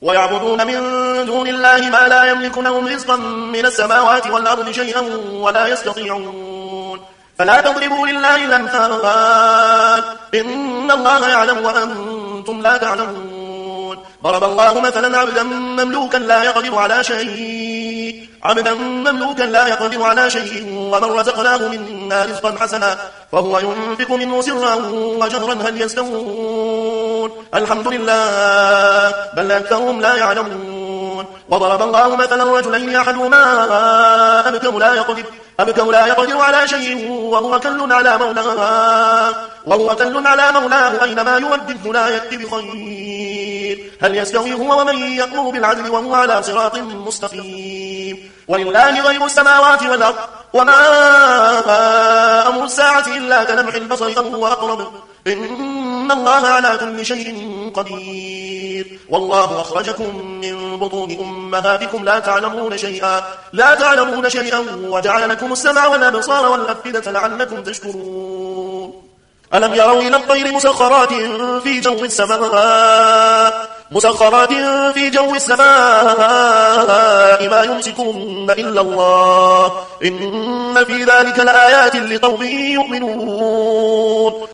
ويعبدون من دون الله ما لا يملك لهم رزقا من السماوات والأرض شيئا ولا يستطيعون فلا تضربوا لله الأمثال إن الله يعلم وأنتم لا تعلمون ضرب الله مثلا عبدا مملوكا لا يقدر على شيء ومن رزقناه منا رزقا حسنا فهو ينفق منه سرا وجهرا هل يستوون الحمد لله بل أكثرهم لا يعلمون وضرب الله مثلا رجلين أحدهما أبكم لا يقدر على شيء وهو كل على مولاه أينما يوجهه لا يأتي بخير هل يستوي هو ومن يأمر بالعدل وهو على صراط مستقيم ولله غيب السماوات والأرض وما أمر الساعة إلا كلمح البصر أو هو أقرب إن الله على كل شيء قدير والله أخرجكم من بطون أمهاتكم لا تعلمون شيئا وجعل لكم السمع والأبصار والأفئدة لعلكم تشكرون ألم يروا إلى الطير مسخرات في جو السماء ما يمسكون إلا الله إن في ذلك لآيات لقوم يؤمنون